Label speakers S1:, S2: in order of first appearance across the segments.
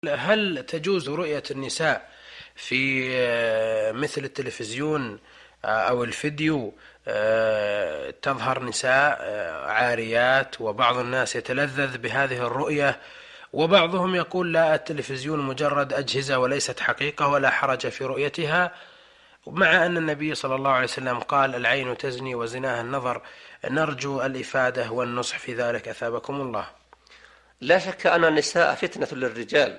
S1: هل تجوز رؤية النساء في مثل التلفزيون أو الفيديو؟ تظهر نساء عاريات، وبعض الناس يتلذذ بهذه الرؤية، وبعضهم يقول لا، التلفزيون مجرد أجهزة وليست حقيقة ولا حرج في رؤيتها، مع أن النبي صلى الله عليه وسلم قال العين تزني وزناها النظر. نرجو الإفادة والنصح في ذلك أثابكم الله.
S2: لا شك أن النساء فتنة للرجال،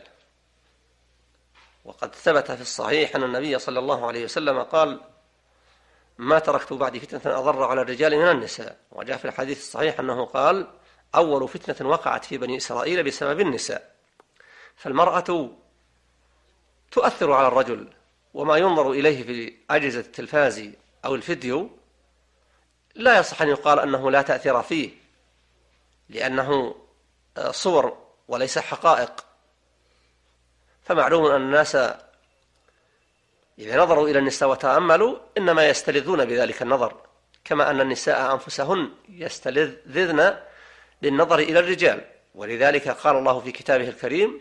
S2: وقد ثبت في الصحيح أن النبي صلى الله عليه وسلم قال: ما تركت بعد فتنة أضر على الرجال من النساء. وجاء في الحديث الصحيح أنه قال: أول فتنة وقعت في بني إسرائيل بسبب النساء. فالمرأة تؤثر على الرجل، وما ينظر إليه في أجهزة التلفاز أو الفيديو لا يصح أن يقال أنه لا تأثير فيه، لأنه صور وليس حقائق. فمعلوم أن الناس إذا نظروا إلى النساء وتأملوا إنما يستلذون بذلك النظر، كما أن النساء أنفسهن يستلذذن بالنظر إلى الرجال. ولذلك قال الله في كتابه الكريم: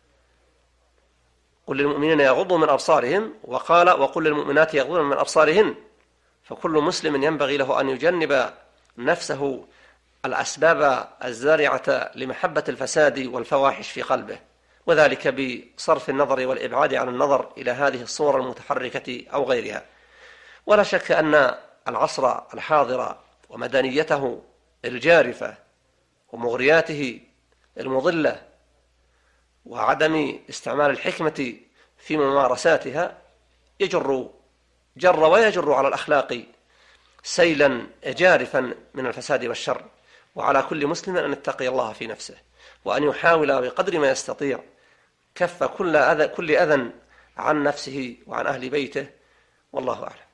S2: قل للمؤمنين يغضوا من أبصارهم، وقال: وقل للمؤمنات يغضن من أبصارهن. فكل مسلم ينبغي له أن يجنب نفسه الأسباب الزارعة لمحبة الفساد والفواحش في قلبه، وذلك بصرف النظر والإبعاد عن النظر إلى هذه الصور المتحركة أو غيرها. ولا شك أن العصر الحاضر ومدنيته الجارفة ومغرياته المضلة وعدم استعمال الحكمة في ممارساتها جر ويجر على الأخلاق سيلا جارفا من الفساد والشر. وعلى كل مسلم أن يتقي الله في نفسه، وأن يحاول بقدر ما يستطيع كف كل أذى عن نفسه وعن أهل بيته، والله أعلم.